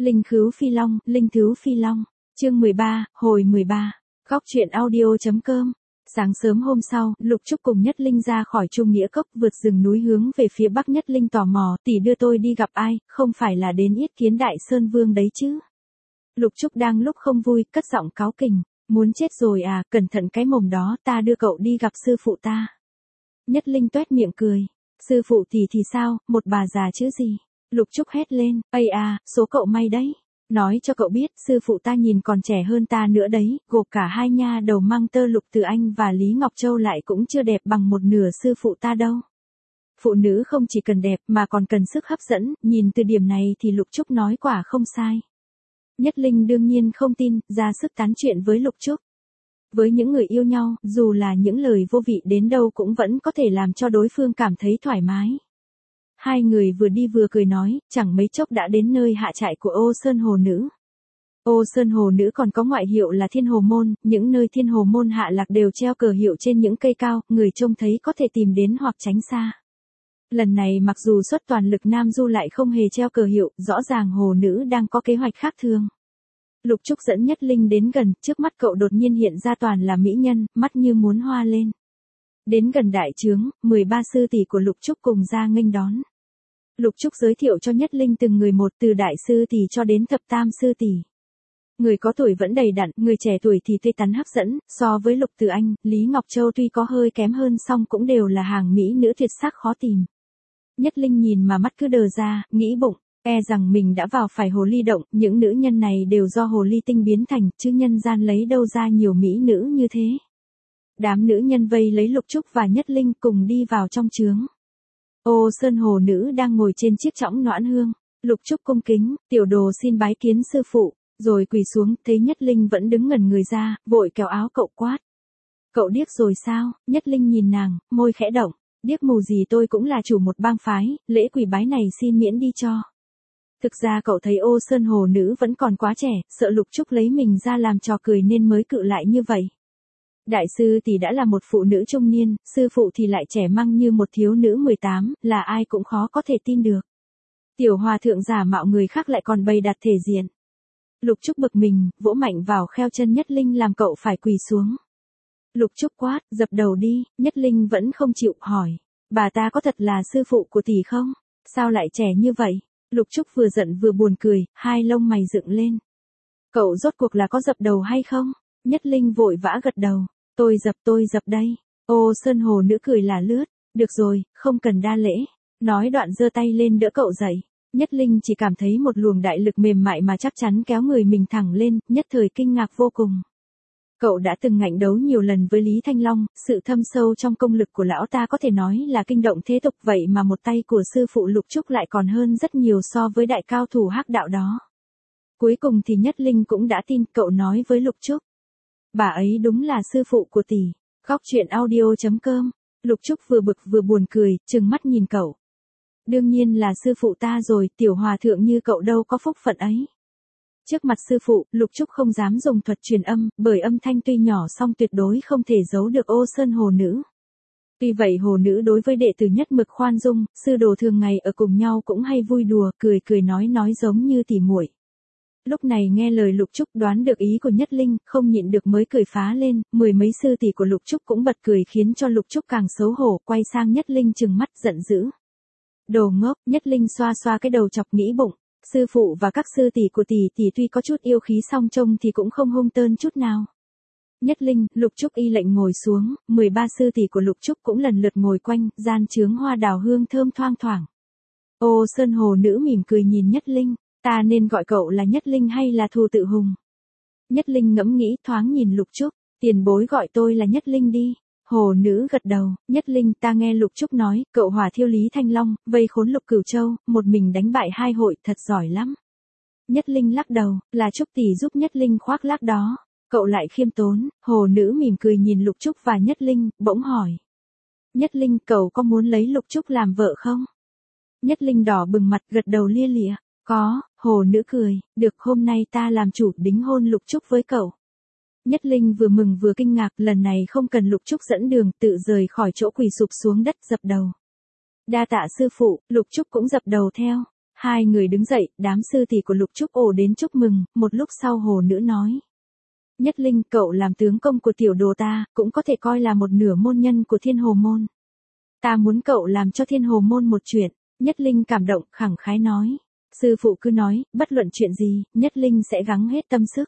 Linh Khứu Phi Long, Linh Thứu Phi Long, chương 13, hồi 13, góc truyện audio.com. Sáng sớm hôm sau, Lục Trúc cùng Nhất Linh ra khỏi Trung Nghĩa Cốc vượt rừng núi hướng về phía bắc. Nhất Linh tò mò, tỷ đưa tôi đi gặp ai, không phải là đến yết kiến Đại Sơn Vương đấy chứ. Lục Trúc đang lúc không vui, cất giọng cáu kỉnh, muốn chết rồi à, cẩn thận cái mồm đó, ta đưa cậu đi gặp sư phụ ta. Nhất Linh toét miệng cười, sư phụ tỷ thì sao, một bà già chứ gì. Lục Trúc hét lên, ây à, số cậu may đấy. Nói cho cậu biết, sư phụ ta nhìn còn trẻ hơn ta nữa đấy, gộp cả hai nha đầu mang tơ Lục Từ Anh và Lý Ngọc Châu lại cũng chưa đẹp bằng một nửa sư phụ ta đâu. Phụ nữ không chỉ cần đẹp mà còn cần sức hấp dẫn, nhìn từ điểm này thì Lục Trúc nói quả không sai. Nhất Linh đương nhiên không tin, ra sức tán chuyện với Lục Trúc. Với những người yêu nhau, dù là những lời vô vị đến đâu cũng vẫn có thể làm cho đối phương cảm thấy thoải mái. Hai người vừa đi vừa cười nói, chẳng mấy chốc đã đến nơi hạ trại của Ô Sơn Hồ Nữ. Ô Sơn Hồ Nữ còn có ngoại hiệu là Thiên Hồ Môn, những nơi Thiên Hồ Môn hạ lạc đều treo cờ hiệu trên những cây cao, người trông thấy có thể tìm đến hoặc tránh xa. Lần này mặc dù xuất toàn lực Nam Du lại không hề treo cờ hiệu, rõ ràng Hồ Nữ đang có kế hoạch khác thường. Lục Trúc dẫn Nhất Linh đến gần, trước mắt cậu đột nhiên hiện ra toàn là mỹ nhân, mắt như muốn hoa lên. Đến gần đại trướng, 13 sư tỷ của Lục Trúc cùng ra nghênh đón. Lục Trúc giới thiệu cho Nhất Linh từng người một, từ đại sư tỷ cho đến thập tam sư tỷ. Người có tuổi vẫn đầy đặn, người trẻ tuổi thì tươi tắn hấp dẫn, so với Lục Từ Anh, Lý Ngọc Châu tuy có hơi kém hơn song cũng đều là hàng mỹ nữ tuyệt sắc khó tìm. Nhất Linh nhìn mà mắt cứ đờ ra, nghĩ bụng, e rằng mình đã vào phải hồ ly động, những nữ nhân này đều do hồ ly tinh biến thành, chứ nhân gian lấy đâu ra nhiều mỹ nữ như thế. Đám nữ nhân vây lấy Lục Trúc và Nhất Linh cùng đi vào trong trướng. Ô Sơn Hồ Nữ đang ngồi trên chiếc chõng noãn hương. Lục Trúc cung kính, tiểu đồ xin bái kiến sư phụ, rồi quỳ xuống, thấy Nhất Linh vẫn đứng ngẩn người ra, vội kéo áo cậu quát. Cậu điếc rồi sao? Nhất Linh nhìn nàng, môi khẽ động, điếc mù gì, tôi cũng là chủ một bang phái, lễ quỳ bái này xin miễn đi cho. Thực ra cậu thấy Ô Sơn Hồ Nữ vẫn còn quá trẻ, sợ Lục Trúc lấy mình ra làm trò cười nên mới cự lại như vậy. Đại sư thì đã là một phụ nữ trung niên, sư phụ thì lại trẻ măng như một thiếu nữ 18, là ai cũng khó có thể tin được. Tiểu hòa thượng giả mạo người khác lại còn bày đặt thể diện. Lục Trúc bực mình, vỗ mạnh vào kheo chân Nhất Linh làm cậu phải quỳ xuống. Lục Trúc quát, dập đầu đi. Nhất Linh vẫn không chịu, hỏi, bà ta có thật là sư phụ của tỷ không? Sao lại trẻ như vậy? Lục Trúc vừa giận vừa buồn cười, hai lông mày dựng lên. Cậu rốt cuộc là có dập đầu hay không? Nhất Linh vội vã gật đầu. Tôi dập đây. Ô Sơn Hồ Nữ cười là lướt. Được rồi, không cần đa lễ. Nói đoạn giơ tay lên đỡ cậu dậy. Nhất Linh chỉ cảm thấy một luồng đại lực mềm mại mà chắc chắn kéo người mình thẳng lên, nhất thời kinh ngạc vô cùng. Cậu đã từng ngạnh đấu nhiều lần với Lý Thanh Long, sự thâm sâu trong công lực của lão ta có thể nói là kinh động thế tục, vậy mà một tay của sư phụ Lục Trúc lại còn hơn rất nhiều so với đại cao thủ hắc đạo đó. Cuối cùng thì Nhất Linh cũng đã tin, cậu nói với Lục Trúc. Bà ấy đúng là sư phụ của tỷ. Góc truyện audio.com. Lục Trúc vừa bực vừa buồn cười, trừng mắt nhìn cậu. Đương nhiên là sư phụ ta rồi, tiểu hòa thượng như cậu đâu có phúc phận ấy. Trước mặt sư phụ, Lục Trúc không dám dùng thuật truyền âm, bởi âm thanh tuy nhỏ song tuyệt đối không thể giấu được Ô Sơn Hồ Nữ. Tuy vậy Hồ Nữ đối với đệ tử nhất mực khoan dung, sư đồ thường ngày ở cùng nhau cũng hay vui đùa, cười nói giống như tỉ muội. Lúc này nghe lời Lục Trúc đoán được ý của Nhất Linh, không nhịn được mới cười phá lên, mười mấy sư tỷ của Lục Trúc cũng bật cười khiến cho Lục Trúc càng xấu hổ, quay sang Nhất Linh trừng mắt giận dữ. Đồ ngốc. Nhất Linh xoa xoa cái đầu chọc nghĩ bụng, sư phụ và các sư tỷ của tỷ tuy có chút yêu khí song trông thì cũng không hung tơn chút nào. Nhất Linh, Lục Trúc y lệnh ngồi xuống, 13 sư tỷ của Lục Trúc cũng lần lượt ngồi quanh, gian chướng hoa đào hương thơm thoang thoảng. Ô Sơn Hồ Nữ mỉm cười nhìn Nhất Linh. Ta nên gọi cậu là Nhất Linh hay là Thù Tự Hùng? Nhất Linh ngẫm nghĩ thoáng nhìn Lục Trúc, tiền bối gọi tôi là Nhất Linh đi. Hồ Nữ gật đầu, Nhất Linh, ta nghe Lục Trúc nói, cậu hỏa thiêu Lý Thanh Long, vây khốn Lục Cửu Châu, một mình đánh bại hai hội, thật giỏi lắm. Nhất Linh lắc đầu, là Trúc tỷ giúp Nhất Linh khoác lác đó. Cậu lại khiêm tốn. Hồ Nữ mỉm cười nhìn Lục Trúc và Nhất Linh, bỗng hỏi. Nhất Linh, cậu có muốn lấy Lục Trúc làm vợ không? Nhất Linh đỏ bừng mặt gật đầu lia lịa. Có. Hồ Nữ cười, được, hôm nay ta làm chủ đính hôn Lục Trúc với cậu. Nhất Linh vừa mừng vừa kinh ngạc, lần này không cần Lục Trúc dẫn đường, tự rời khỏi chỗ quỳ sụp xuống đất dập đầu. Đa tạ sư phụ. Lục Trúc cũng dập đầu theo. Hai người đứng dậy, đám sư tỷ của Lục Trúc ồ đến chúc mừng, một lúc sau Hồ Nữ nói. Nhất Linh, cậu làm tướng công của tiểu đồ ta, cũng có thể coi là một nửa môn nhân của Thiên Hồ Môn. Ta muốn cậu làm cho Thiên Hồ Môn một chuyện. Nhất Linh cảm động, khẳng khái nói. Sư phụ cứ nói, bất luận chuyện gì, Nhất Linh sẽ gắng hết tâm sức.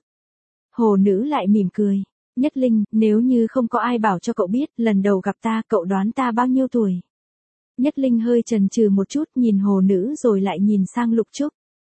Hồ Nữ lại mỉm cười. Nhất Linh, nếu như không có ai bảo cho cậu biết, lần đầu gặp ta, cậu đoán ta bao nhiêu tuổi? Nhất Linh hơi chần chừ một chút, nhìn Hồ Nữ rồi lại nhìn sang Lục Trúc.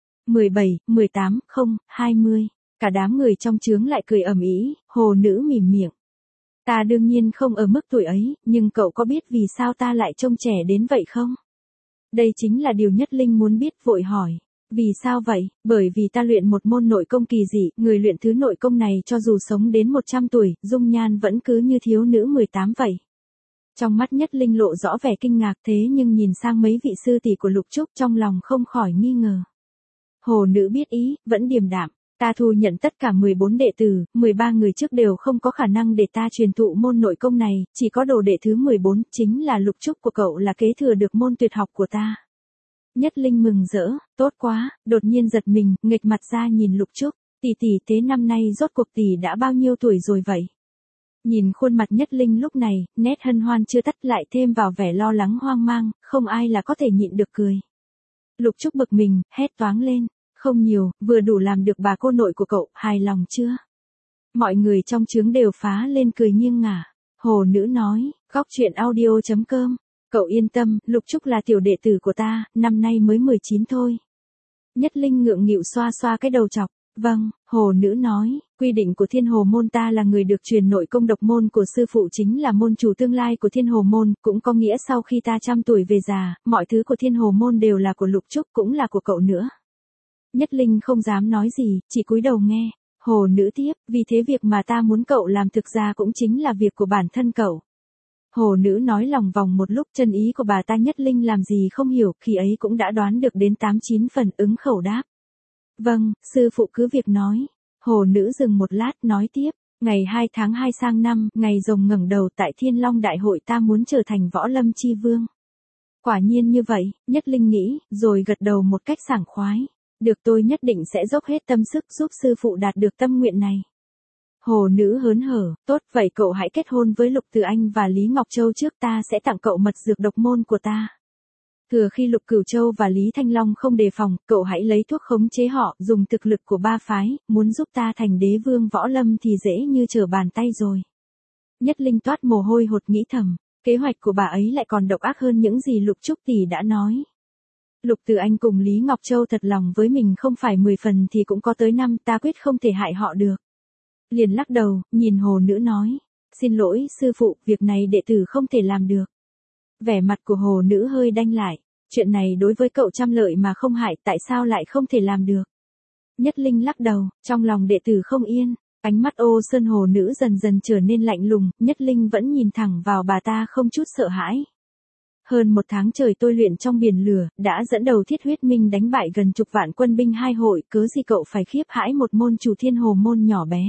17, 18, không, 20. Cả đám người trong chướng lại cười ầm ĩ. Hồ Nữ mỉm miệng. Ta đương nhiên không ở mức tuổi ấy, nhưng cậu có biết vì sao ta lại trông trẻ đến vậy không? Đây chính là điều Nhất Linh muốn biết, vội hỏi. Vì sao vậy? Bởi vì ta luyện một môn nội công kỳ dị, người luyện thứ nội công này cho dù sống đến 100 tuổi, dung nhan vẫn cứ như thiếu nữ 18 vậy. Trong mắt Nhất Linh lộ rõ vẻ kinh ngạc, thế nhưng nhìn sang mấy vị sư tỷ của Lục Trúc trong lòng không khỏi nghi ngờ. Hồ Nữ biết ý, vẫn điềm đạm. Ta thu nhận tất cả 14 đệ tử, 13 người trước đều không có khả năng để ta truyền thụ môn nội công này, chỉ có đồ đệ thứ 14, chính là Lục Trúc của cậu là kế thừa được môn tuyệt học của ta. Nhất Linh mừng rỡ, tốt quá, đột nhiên giật mình, nghệch mặt ra nhìn Lục Trúc, tỷ tỷ thế năm nay rốt cuộc tỷ đã bao nhiêu tuổi rồi vậy? Nhìn khuôn mặt Nhất Linh lúc này, nét hân hoan chưa tắt lại thêm vào vẻ lo lắng hoang mang, không ai là có thể nhịn được cười. Lục Trúc bực mình, hét toáng lên, không nhiều, vừa đủ làm được bà cô nội của cậu, hài lòng chưa? Mọi người trong chướng đều phá lên cười nghiêng ngả. Hồ Nữ nói, góc truyện audio.com. Cậu yên tâm, Lục Trúc là tiểu đệ tử của ta, năm nay mới 19 thôi. Nhất Linh ngượng nghịu xoa xoa cái đầu chọc. Vâng, Hồ Nữ nói, quy định của Thiên Hồ Môn ta là người được truyền nội công độc môn của sư phụ chính là môn chủ tương lai của Thiên Hồ Môn, cũng có nghĩa sau khi ta trăm tuổi về già, mọi thứ của Thiên Hồ Môn đều là của Lục Trúc cũng là của cậu nữa. Nhất Linh không dám nói gì, chỉ cúi đầu nghe. Hồ Nữ tiếp, vì thế việc mà ta muốn cậu làm thực ra cũng chính là việc của bản thân cậu. Hồ Nữ nói lòng vòng một lúc, chân ý của bà ta Nhất Linh làm gì không hiểu, khi ấy cũng đã đoán được đến 8-9 phần, ứng khẩu đáp. Vâng, sư phụ cứ việc nói. Hồ Nữ dừng một lát, nói tiếp, ngày 2 tháng 2 sang năm, ngày rồng ngẩng đầu tại Thiên Long Đại hội ta muốn trở thành võ lâm chi vương. Quả nhiên như vậy, Nhất Linh nghĩ, rồi gật đầu một cách sảng khoái. Được, tôi nhất định sẽ dốc hết tâm sức giúp sư phụ đạt được tâm nguyện này. Hồ Nữ hớn hở, tốt, vậy cậu hãy kết hôn với Lục Từ Anh và Lý Ngọc Châu trước, ta sẽ tặng cậu mật dược độc môn của ta. Thừa khi Lục Cửu Châu và Lý Thanh Long không đề phòng, cậu hãy lấy thuốc khống chế họ, dùng thực lực của ba phái, muốn giúp ta thành đế vương võ lâm thì dễ như trở bàn tay rồi. Nhất Linh toát mồ hôi hột nghĩ thầm, kế hoạch của bà ấy lại còn độc ác hơn những gì Lục Trúc tỷ đã nói. Lục Từ Anh cùng Lý Ngọc Châu thật lòng với mình không phải 10 phần thì cũng có tới 5, ta quyết không thể hại họ được. Liền lắc đầu, nhìn Hồ Nữ nói, xin lỗi sư phụ, việc này đệ tử không thể làm được. Vẻ mặt của Hồ Nữ hơi đanh lại, chuyện này đối với cậu trăm lợi mà không hại, tại sao lại không thể làm được? Nhất Linh lắc đầu, trong lòng đệ tử không yên, ánh mắt ô sơn Hồ Nữ dần dần trở nên lạnh lùng, Nhất Linh vẫn nhìn thẳng vào bà ta không chút sợ hãi. Hơn 1 tháng trời tôi luyện trong biển lửa, đã dẫn đầu Thiết Huyết Minh đánh bại gần chục vạn quân binh hai hội, cớ gì cậu phải khiếp hãi một môn chủ Thiên Hồ Môn nhỏ bé.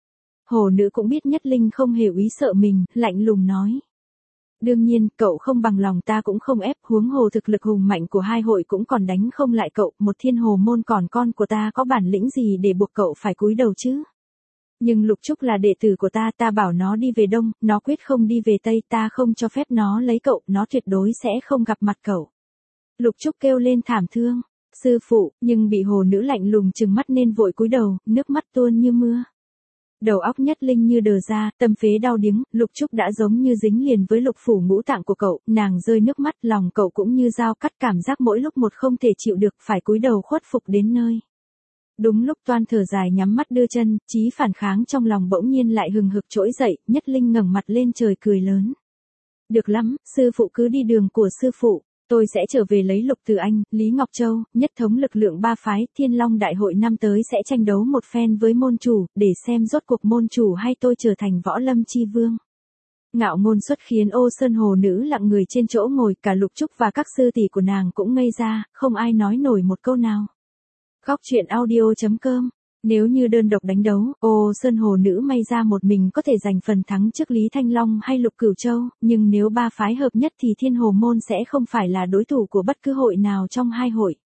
Hồ Nữ cũng biết Nhất Linh không hề úy sợ mình, lạnh lùng nói. Đương nhiên, cậu không bằng lòng ta cũng không ép, huống hồ thực lực hùng mạnh của hai hội cũng còn đánh không lại cậu, một Thiên Hồ Môn còn con của ta có bản lĩnh gì để buộc cậu phải cúi đầu chứ? Nhưng Lục Trúc là đệ tử của ta, ta bảo nó đi về Đông, nó quyết không đi về Tây, ta không cho phép nó lấy cậu, nó tuyệt đối sẽ không gặp mặt cậu. Lục Trúc kêu lên thảm thương, sư phụ, nhưng bị Hồ Nữ lạnh lùng trừng mắt nên vội cúi đầu, nước mắt tuôn như mưa. Đầu óc Nhất Linh như đờ ra, tâm phế đau điếng, Lục Trúc đã giống như dính liền với lục phủ ngũ tạng của cậu, nàng rơi nước mắt, lòng cậu cũng như dao cắt, cảm giác mỗi lúc một không thể chịu được, phải cúi đầu khuất phục đến nơi. Đúng lúc toan thở dài nhắm mắt đưa chân, chí phản kháng trong lòng bỗng nhiên lại hừng hực trỗi dậy, Nhất Linh ngẩng mặt lên trời cười lớn. Được lắm, sư phụ cứ đi đường của sư phụ, tôi sẽ trở về lấy Lục Từ Anh, Lý Ngọc Châu, nhất thống lực lượng ba phái, Thiên Long Đại hội năm tới sẽ tranh đấu một phen với môn chủ, để xem rốt cuộc môn chủ hay tôi trở thành võ lâm chi vương. Ngạo ngôn xuất khiến ô sơn Hồ Nữ lặng người trên chỗ ngồi, cả Lục Trúc và các sư tỷ của nàng cũng ngây ra, không ai nói nổi một câu nào. Góc truyện audio.com. Nếu như đơn độc đánh đấu, ô sơn Hồ Nữ may ra một mình có thể giành phần thắng trước Lý Thanh Long hay Lục Cửu Châu, nhưng nếu ba phái hợp nhất thì Thiên Hồ Môn sẽ không phải là đối thủ của bất cứ hội nào trong hai hội.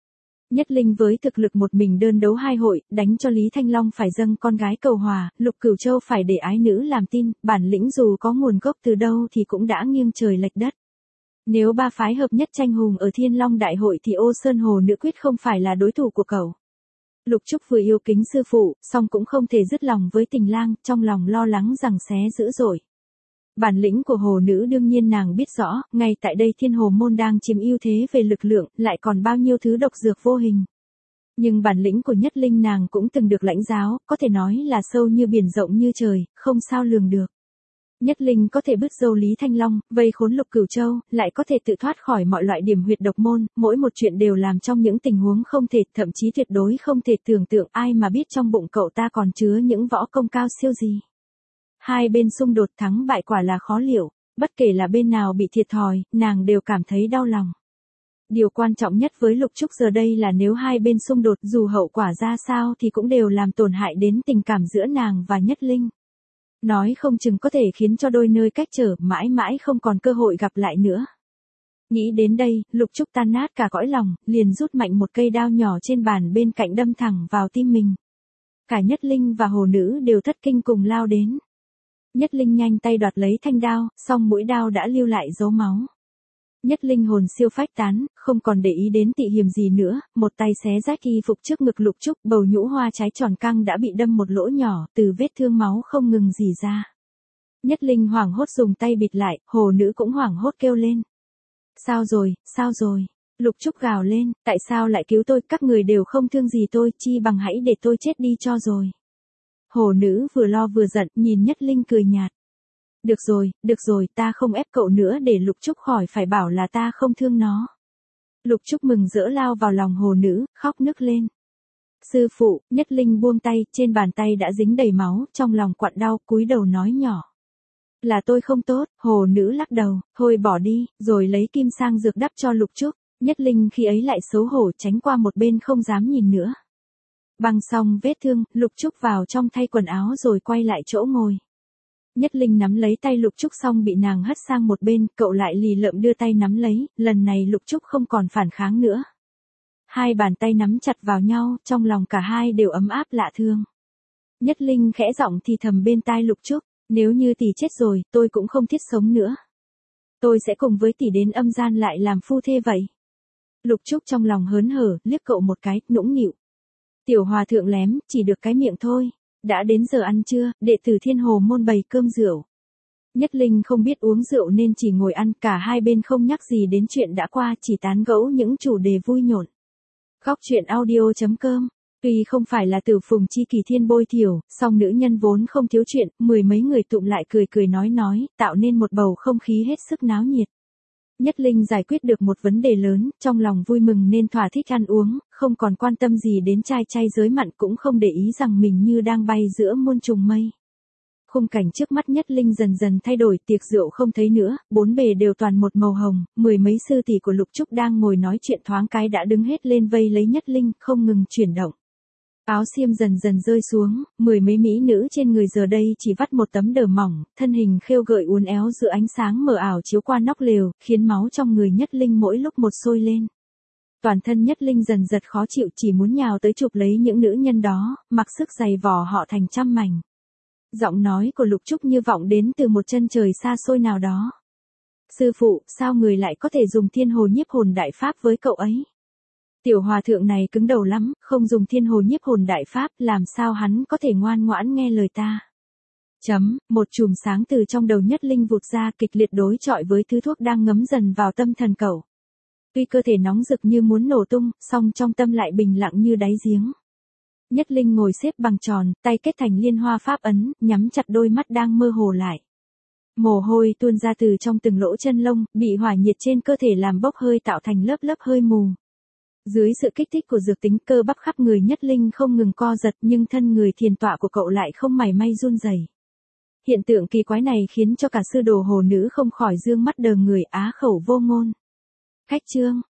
Nhất Linh với thực lực một mình đơn đấu 2 hội, đánh cho Lý Thanh Long phải dâng con gái cầu hòa, Lục Cửu Châu phải để ái nữ làm tin, bản lĩnh dù có nguồn gốc từ đâu thì cũng đã nghiêng trời lệch đất. Nếu ba phái hợp nhất tranh hùng ở Thiên Long Đại hội thì Ô Sơn Hồ Nữ quyết không phải là đối thủ của cậu. Lục Trúc vừa yêu kính sư phụ, song cũng không thể dứt lòng với Tình Lang, trong lòng lo lắng rằng xé dữ dội. Bản lĩnh của hồ nữ đương nhiên nàng biết rõ, ngay tại đây Thiên Hồ môn đang chiếm ưu thế về lực lượng, lại còn bao nhiêu thứ độc dược vô hình. Nhưng bản lĩnh của Nhất Linh nàng cũng từng được lãnh giáo, có thể nói là sâu như biển rộng như trời, không sao lường được. Nhất Linh có thể bứt râu Lý Thanh Long, vây khốn Lục Cửu Châu, lại có thể tự thoát khỏi mọi loại điểm huyệt độc môn, mỗi một chuyện đều làm trong những tình huống không thể, thậm chí tuyệt đối không thể tưởng tượng, ai mà biết trong bụng cậu ta còn chứa những võ công cao siêu gì. Hai bên xung đột thắng bại quả là khó liệu, bất kể là bên nào bị thiệt thòi, nàng đều cảm thấy đau lòng. Điều quan trọng nhất với Lục Trúc giờ đây là nếu hai bên xung đột dù hậu quả ra sao thì cũng đều làm tổn hại đến tình cảm giữa nàng và Nhất Linh. Nói không chừng có thể khiến cho đôi nơi cách trở mãi mãi không còn cơ hội gặp lại nữa. Nghĩ đến đây, Lục Trúc tan nát cả cõi lòng, liền rút mạnh một cây đao nhỏ trên bàn bên cạnh đâm thẳng vào tim mình. Cả Nhất Linh và hồ nữ đều thất kinh cùng lao đến. Nhất Linh nhanh tay đoạt lấy thanh đao, song mũi đao đã lưu lại dấu máu. Nhất Linh hồn siêu phách tán, không còn để ý đến tị hiểm gì nữa, một tay xé rách y phục trước ngực Lục Trúc, bầu nhũ hoa trái tròn căng đã bị đâm một lỗ nhỏ, từ vết thương máu không ngừng rỉ ra. Nhất Linh hoảng hốt dùng tay bịt lại, hồ nữ cũng hoảng hốt kêu lên. Sao rồi, sao rồi? Lục Trúc gào lên, tại sao lại cứu tôi, các người đều không thương gì tôi, chi bằng hãy để tôi chết đi cho rồi. Hồ nữ vừa lo vừa giận, nhìn Nhất Linh cười nhạt. Được rồi, ta không ép cậu nữa để Lục Trúc khỏi phải bảo là ta không thương nó. Lục Trúc mừng rỡ lao vào lòng hồ nữ, khóc nức lên. Sư phụ, Nhất Linh buông tay, trên bàn tay đã dính đầy máu, trong lòng quặn đau, cúi đầu nói nhỏ. Là tôi không tốt, hồ nữ lắc đầu, thôi bỏ đi, rồi lấy kim sang dược đắp cho Lục Trúc. Nhất Linh khi ấy lại xấu hổ tránh qua một bên không dám nhìn nữa. Băng xong vết thương, Lục Trúc vào trong thay quần áo rồi quay lại chỗ ngồi. Nhất Linh nắm lấy tay Lục Trúc xong bị nàng hất sang một bên, cậu lại lì lợm đưa tay nắm lấy, lần này Lục Trúc không còn phản kháng nữa. Hai bàn tay nắm chặt vào nhau, trong lòng cả hai đều ấm áp lạ thương. Nhất Linh khẽ giọng thì thầm bên tai Lục Trúc, nếu như tỷ chết rồi, tôi cũng không thiết sống nữa. Tôi sẽ cùng với tỷ đến âm gian lại làm phu thê vậy. Lục Trúc trong lòng hớn hở, liếc cậu một cái, nũng nịu. Tiểu hòa thượng lém, chỉ được cái miệng thôi. Đã đến giờ ăn trưa, đệ tử Thiên Hồ môn bày cơm rượu. Nhất Linh không biết uống rượu nên chỉ ngồi ăn, cả hai bên không nhắc gì đến chuyện đã qua, chỉ tán gẫu những chủ đề vui nhộn. Góc truyện audio.com. Tuy không phải là Tử Phùng chi kỳ thiên bôi thiểu, song nữ nhân vốn không thiếu chuyện, mười mấy người tụm lại cười cười nói, tạo nên một bầu không khí hết sức náo nhiệt. Nhất Linh giải quyết được một vấn đề lớn, trong lòng vui mừng nên thỏa thích ăn uống, không còn quan tâm gì đến trai chay giới mặn, cũng không để ý rằng mình như đang bay giữa muôn trùng mây. Khung cảnh trước mắt Nhất Linh dần dần thay đổi, tiệc rượu không thấy nữa, bốn bề đều toàn một màu hồng, mười mấy sư tỷ của Lục Trúc đang ngồi nói chuyện thoáng cái đã đứng hết lên vây lấy Nhất Linh, không ngừng chuyển động. Áo xiêm dần dần rơi xuống, mười mấy mỹ nữ trên người giờ đây chỉ vắt một tấm đờ mỏng, thân hình khêu gợi uốn éo giữa ánh sáng mờ ảo chiếu qua nóc lều, khiến máu trong người Nhất Linh mỗi lúc một sôi lên. Toàn thân Nhất Linh dần dật khó chịu, chỉ muốn nhào tới chụp lấy những nữ nhân đó, mặc sức giày vò họ thành trăm mảnh. Giọng nói của Lục Trúc như vọng đến từ một chân trời xa xôi nào đó. Sư phụ, sao người lại có thể dùng Thiên Hồ nhiếp hồn đại pháp với cậu ấy? Tiểu hòa thượng này cứng đầu lắm, không dùng Thiên Hồ nhiếp hồn đại pháp, làm sao hắn có thể ngoan ngoãn nghe lời ta? Một chùm sáng từ trong đầu Nhất Linh vụt ra, kịch liệt đối chọi với thứ thuốc đang ngấm dần vào tâm thần cậu. Tuy cơ thể nóng rực như muốn nổ tung, song trong tâm lại bình lặng như đáy giếng. Nhất Linh ngồi xếp bằng tròn, tay kết thành liên hoa pháp ấn, nhắm chặt đôi mắt đang mơ hồ lại. Mồ hôi tuôn ra từ trong từng lỗ chân lông, bị hỏa nhiệt trên cơ thể làm bốc hơi tạo thành lớp lớp hơi mù. Dưới sự kích thích của dược tính, cơ bắp khắp người Nhất Linh không ngừng co giật, nhưng thân người thiền tọa của cậu lại không mảy may run rẩy. Hiện tượng kỳ quái này khiến cho cả sư đồ hồ nữ không khỏi dương mắt đờ người, á khẩu vô ngôn. Khách chương